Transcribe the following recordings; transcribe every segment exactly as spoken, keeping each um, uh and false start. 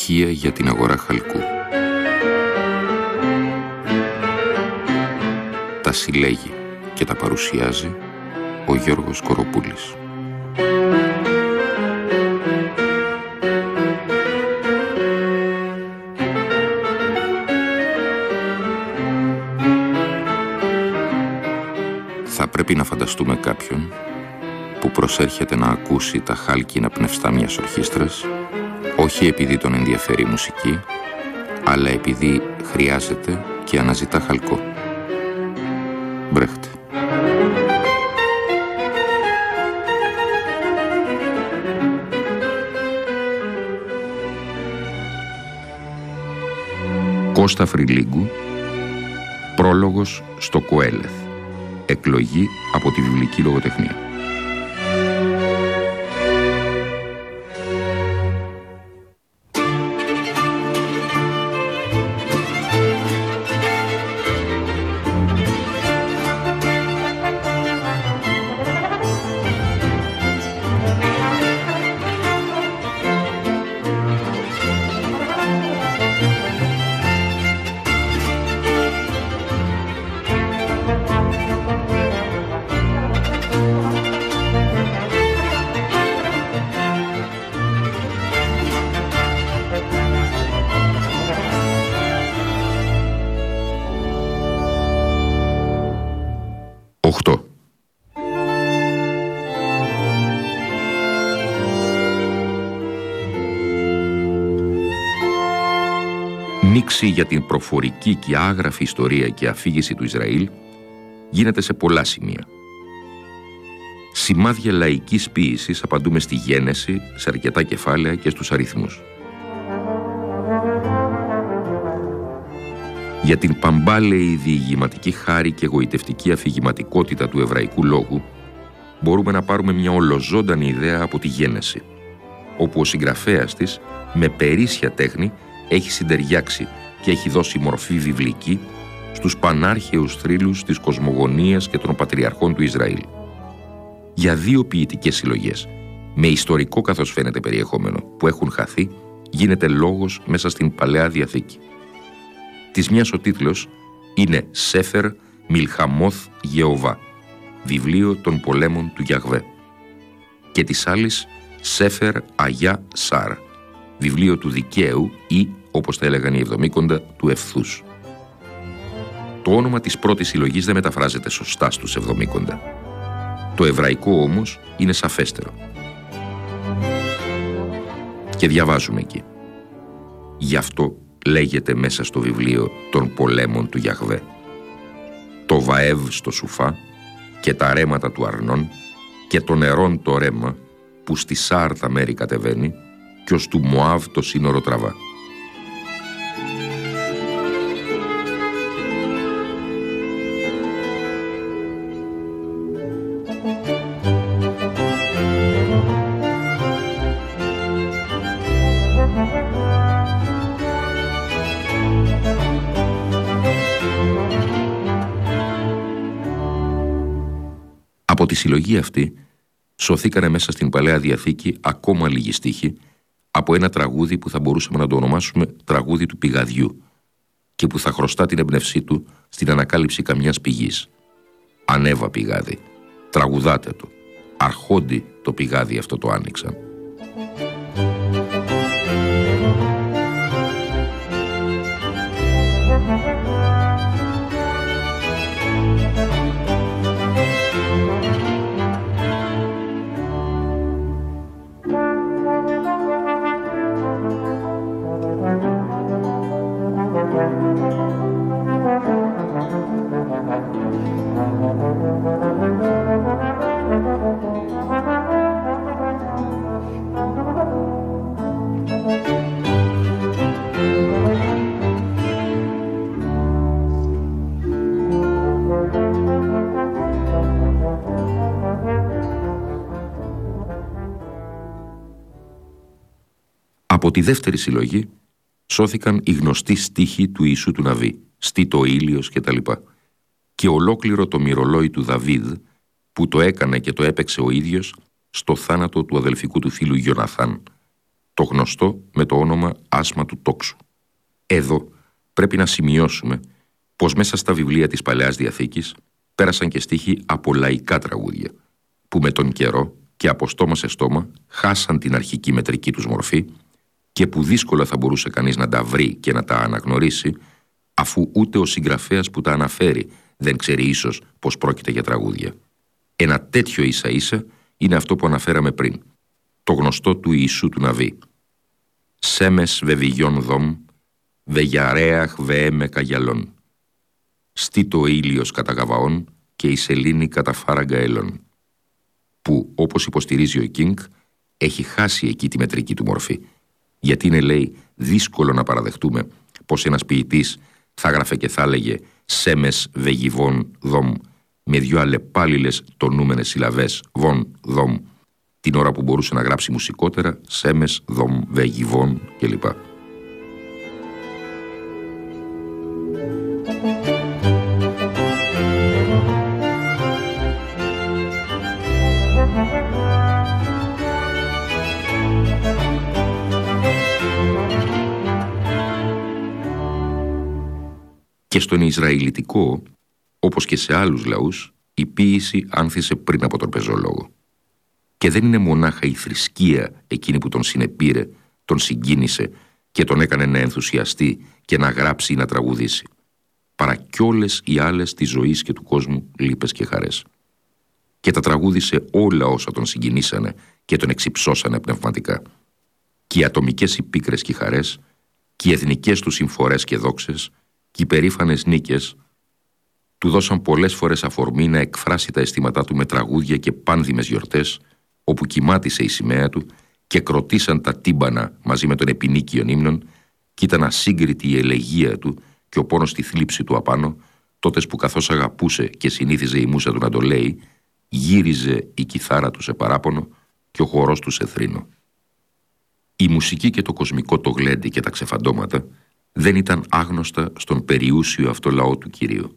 στοιχεία για την αγορά χαλκού. Τα συλλέγει και τα παρουσιάζει ο Γιώργος Κοροπούλης. Θα πρέπει να φανταστούμε κάποιον που προσέρχεται να ακούσει τα χάλκινα πνευστά μιας ορχήστρας, όχι επειδή τον ενδιαφέρει η μουσική, αλλά επειδή χρειάζεται και αναζητά χαλκό. Μπρέχτε. Κώστα Φρυλίγκου, πρόλογος στο Κοέλεθ. Εκλογή από τη βιβλική λογοτεχνία. οκτώ. Μίξη για την προφορική και άγραφη ιστορία και αφήγηση του Ισραήλ γίνεται σε πολλά σημεία. Σημάδια λαϊκής ποίησης απαντούμε στη γένεση, σε αρκετά κεφάλαια και στους αριθμούς. Για την παμπάλαιη διηγηματική χάρη και εγωιτευτική αφηγηματικότητα του εβραϊκού λόγου μπορούμε να πάρουμε μια ολοζώντανη ιδέα από τη γένεση, όπου ο συγγραφέας της με περίσσια τέχνη έχει συντεριάξει και έχει δώσει μορφή βιβλική στους πανάρχαιους θρύλους της κοσμογονίας και των πατριαρχών του Ισραήλ. Για δύο ποιητικές συλλογές, με ιστορικό καθώς φαίνεται περιεχόμενο, που έχουν χαθεί, γίνεται λόγος μέσα στην Παλαιά Διαθήκη. Της μιας ο τίτλος είναι «Σέφερ Μιλχαμόθ Γεωβά», βιβλίο των πολέμων του Γιαχβέ, και της άλλης «Σέφερ Αγιά Σάρ», βιβλίο του δικαίου ή, όπως τα έλεγαν οι Εβδομήκοντα, του ευθούς. Το όνομα της πρώτης συλλογής δεν μεταφράζεται σωστά στους Εβδομήκοντα. Το εβραϊκό όμως είναι σαφέστερο. Και διαβάζουμε εκεί. Γι' αυτό λέγεται μέσα στο βιβλίο των πολέμων του Γιαχβέ. Το Βαέβ στο Σουφά και τα ρέματα του Αρνών και το νερόν το ρέμα που στη Σάρ τα μέρη κατεβαίνει και ως του Μωάβ το σύνορο τραβά. Από τη συλλογή αυτή σωθήκανε μέσα στην Παλαιά Διαθήκη ακόμα λίγοι στίχοι από ένα τραγούδι που θα μπορούσαμε να το ονομάσουμε τραγούδι του πηγαδιού και που θα χρωστά την έμπνευσή του στην ανακάλυψη καμιάς πηγής. Ανέβα πηγάδι, τραγουδάτε το, αρχόντι το πηγάδι αυτό το άνοιξαν. Από τη δεύτερη συλλογή σώθηκαν οι γνωστοί στίχοι του Ιησού του Ναβί, «Στήτο ο ήλιος» κτλ. Και ολόκληρο το μυρολόι του Δαβίδ, που το έκανε και το έπαιξε ο ίδιος στο θάνατο του αδελφικού του φίλου Γιωναθάν, το γνωστό με το όνομα άσμα του τόξου. Εδώ πρέπει να σημειώσουμε πως μέσα στα βιβλία της Παλαιάς Διαθήκης πέρασαν και στίχοι από λαϊκά τραγούδια, που με τον καιρό και από στόμα σε στόμα χάσαν την αρχική μετρική τους μορφή και που δύσκολα θα μπορούσε κανείς να τα βρει και να τα αναγνωρίσει, αφού ούτε ο συγγραφέας που τα αναφέρει δεν ξέρει ίσως πως πρόκειται για τραγούδια. Ένα τέτοιο ίσα ίσα είναι αυτό που αναφέραμε πριν, το γνωστό του Ιησού του Ναβί. «Σέμες βεβιγιόν δομ, βεγιαρέαχ βεέμε καγιαλών. Στήτο ο ήλιος κατά Γαβαών και η σελήνη κατά φάραγγα έλων», που, όπως υποστηρίζει ο Κίνγκ, έχει χάσει εκεί τη μετρική του μορφή, γιατί είναι, λέει, δύσκολο να παραδεχτούμε πως ένας ποιητής θα γράφε και θα έλεγε «Σέμες βεγιβόν δομ» με δυο αλλεπάλληλες τονούμενες συλλαβές «βον δομ», την ώρα που μπορούσε να γράψει μουσικότερα «Σέμες δομ βεγιβόν» κλπ. Και στον Ισραηλιτικό, όπως και σε άλλους λαούς, η ποίηση άνθησε πριν από τον πεζολόγο. Και δεν είναι μονάχα η θρησκεία εκείνη που τον συνεπήρε, τον συγκίνησε και τον έκανε να ενθουσιαστεί και να γράψει ή να τραγουδήσει, παρά κι όλες οι άλλες της ζωής και του κόσμου λύπες και χαρές. Και τα τραγούδισε όλα όσα τον συγκινήσανε και τον εξυψώσανε πνευματικά. Και οι ατομικές οι πίκρες και οι χαρές, και οι εθνικές του συμφορές και δόξες, και οι περήφανες νίκες, του δώσαν πολλές φορές αφορμή να εκφράσει τα αισθήματά του με τραγούδια και πάνδημες γιορτές, όπου κυμάτισε η σημαία του και κροτήσαν τα τύμπανα μαζί με τον επινίκιον ύμνον, και ήταν ασύγκριτη η ελεγεία του και ο πόνος στη θλίψη του απάνω, τότες που καθώς αγαπούσε και συνήθιζε η μούσα του να το λέει, γύριζε η κιθάρα του σε παράπονο και ο χορός του σε θρήνο. Η μουσική και το κοσμικό το γλέντι και τα ξεφαντώματα δεν ήταν άγνωστα στον περιούσιο αυτό λαό του Κυρίου.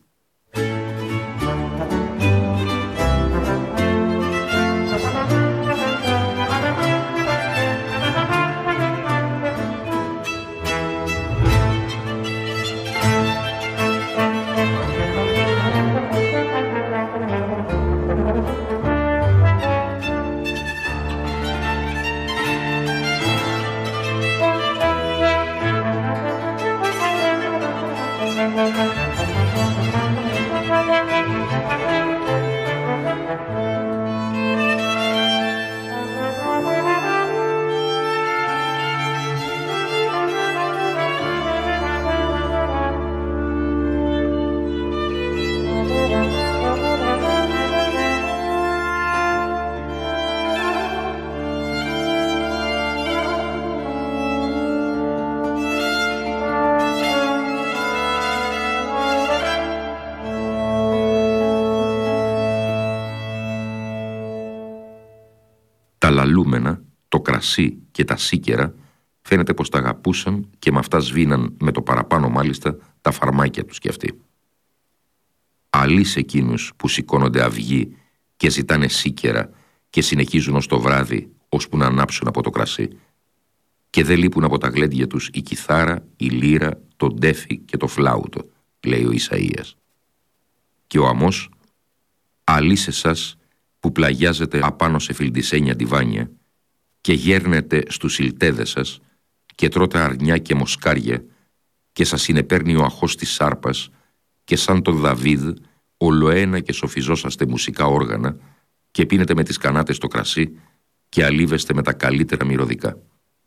Τα λαλούμενα, το κρασί και τα σίκερα φαίνεται πως τα αγαπούσαν και με αυτά σβήναν με το παραπάνω μάλιστα τα φαρμάκια τους κι αυτοί. Αλείς εκείνους που σηκώνονται αυγοί και ζητάνε σίκερα και συνεχίζουν ως το βράδυ ώσπου να ανάψουν από το κρασί, και δεν λείπουν από τα γλέντια τους η κιθάρα, η λύρα, το ντέφι και το φλάουτο, λέει ο Ισαΐας. Και ο Αμώς, αλείς εσάς που πλαγιάζετε απάνω σε φιλτισένια ντιβάνια και γέρνετε στους ηλτέδες σας και τρώτε αρνιά και μοσκάρια και σας συνεπέρνει ο αχός της σάρπας και σαν τον Δαβίδ ολοένα και σοφιζόσαστε μουσικά όργανα και πίνετε με τις κανάτες το κρασί και αλίβεστε με τα καλύτερα μυρωδικά.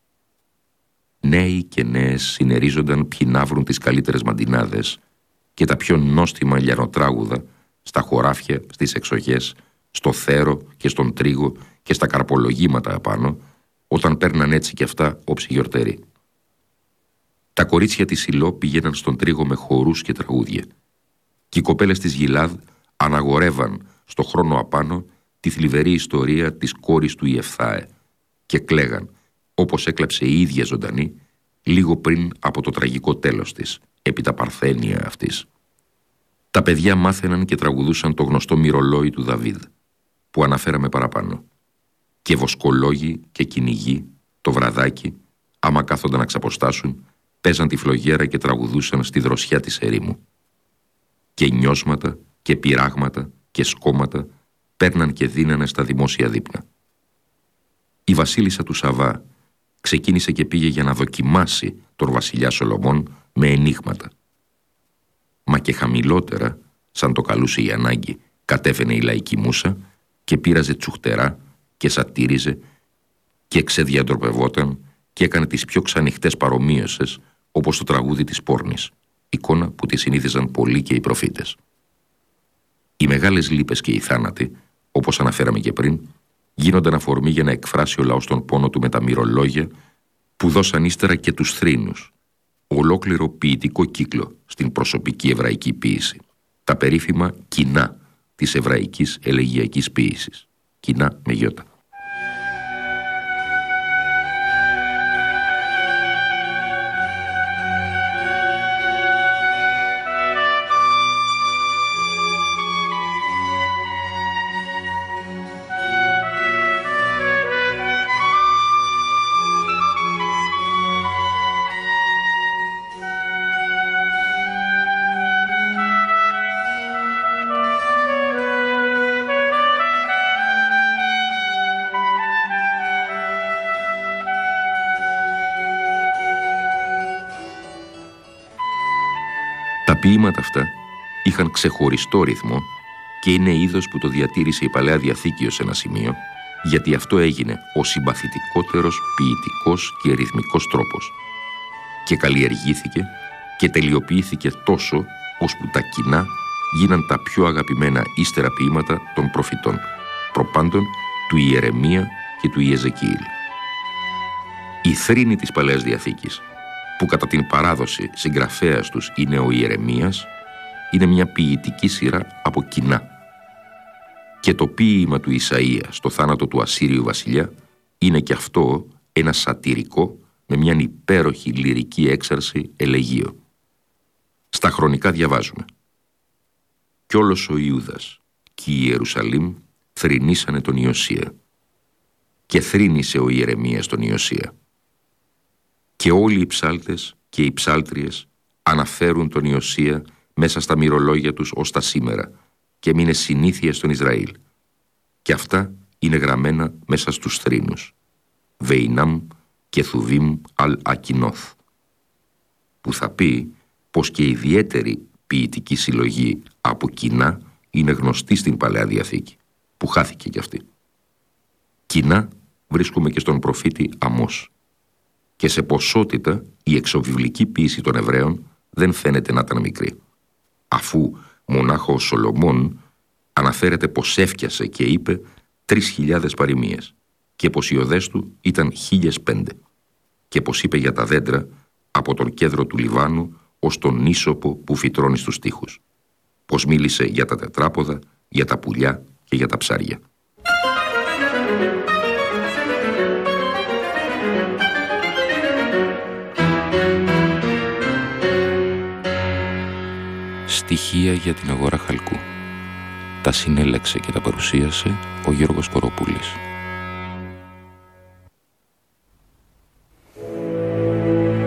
Νέοι και νέες συνερίζονταν ποιοι να βρουν τις καλύτερες μαντινάδες και τα πιο νόστιμα λιανοτράγουδα στα χωράφια, στις εξοχές, στο θέρο και στον τρίγο και στα καρπολογήματα απάνω, όταν παίρναν έτσι κι αυτά όψη γιορτέρι. Τα κορίτσια της Σιλό πήγαιναν στον τρίγο με χορούς και τραγούδια, και οι κοπέλες της Γιλάδ αναγορεύαν στο χρόνο απάνω τη θλιβερή ιστορία της κόρης του Ιεφθάε και κλαίγαν, όπως έκλαψε η ίδια ζωντανή λίγο πριν από το τραγικό τέλος της, επί τα παρθένια αυτής. Τα παιδιά μάθαιναν και τραγουδούσαν το γνωστό μυρολόι του Δαβίδ, που αναφέραμε παραπάνω, και βοσκολόγοι και κυνηγοί, το βραδάκι, άμα κάθονταν να ξαποστάσουν, παίζαν τη φλογέρα και τραγουδούσαν στη δροσιά της ερήμου. Και νιώσματα και πειράγματα και σκόμματα παίρναν και δίνανε στα δημόσια δείπνα. Η βασίλισσα του Σαββά ξεκίνησε και πήγε για να δοκιμάσει τον βασιλιά Σολομών με ενίγματα. Μα και χαμηλότερα, σαν το καλούσε η ανάγκη, κατέβαινε η λαϊκή μούσα και πήραζε τσουχτερά και σατήριζε και ξεδιαντροπευόταν και έκανε τις πιο ξανοιχτές παρομοίωσες, όπως το τραγούδι της πόρνης, εικόνα που τη συνήθιζαν πολλοί και οι προφήτες. Οι μεγάλες λύπες και οι θάνατοι, όπως αναφέραμε και πριν, γίνονταν αφορμή για να εκφράσει ο λαός τον πόνο του με τα μυρολόγια που δώσαν ύστερα και τους θρήνους, ολόκληρο ποιητικό κύκλο στην προσωπική εβραϊκή ποίηση, τα περίφημα κοινά της εβραϊκής ελεγειακής ποίησης, κοινά με γιώτα. Τα ποίηματα αυτά είχαν ξεχωριστό ρυθμό και είναι είδος που το διατήρησε η Παλαιά Διαθήκη ως ένα σημείο, γιατί αυτό έγινε ο συμπαθητικότερος ποιητικός και ρυθμικός τρόπος και καλλιεργήθηκε και τελειοποιήθηκε τόσο ώσπου τα κοινά γίναν τα πιο αγαπημένα ύστερα ποίηματα των προφητών, προπάντων του Ιερεμία και του Ιεζεκιήλ. Οι θρήνοι της Παλαιάς Διαθήκης, που κατά την παράδοση συγγραφέας τους είναι ο Ιερεμίας, είναι μια ποιητική σειρά από κοινά. Και το ποίημα του Ισαΐα στο θάνατο του Ασσύριου βασιλιά είναι και αυτό ένα σατυρικό με μια υπέροχη λυρική έξαρση ελεγείο. Στα χρονικά διαβάζουμε: «Κι όλος ο Ιούδας και η Ιερουσαλήμ θρηνήσανε τον Ιωσία και θρήνησε ο Ιερεμίας τον Ιωσία. Και όλοι οι ψάλτες και οι ψάλτριες αναφέρουν τον Ιωσία μέσα στα μυρολόγια τους ως τα σήμερα και μείνε συνήθεια στον Ισραήλ. Και αυτά είναι γραμμένα μέσα στους θρήνους. Βεϊνάμ και Θουβίμ αλ Ακινόθ», που θα πει πως και η ιδιαίτερη ποιητική συλλογή από κοινά είναι γνωστή στην Παλαιά Διαθήκη, που χάθηκε κι αυτή. Κοινά βρίσκουμε και στον προφήτη Αμώς. Και σε ποσότητα η εξωβιβλική ποίηση των Εβραίων δεν φαίνεται να ήταν μικρή, αφού μονάχο ο Σολομών αναφέρεται πως έφτιασε και είπε τρεις χιλιάδες παροιμίες και πως οι οδές του ήταν χίλιες πέντε και πως είπε για τα δέντρα από τον κέδρο του Λιβάνου ως τον ίσωπο που φυτρώνει στους τοίχους, πως μίλησε για τα τετράποδα, για τα πουλιά και για τα ψάρια. Στοιχεία για την αγορά χαλκού. Τα συνέλεξε και τα παρουσίασε ο Γιώργος Κοροπούλης.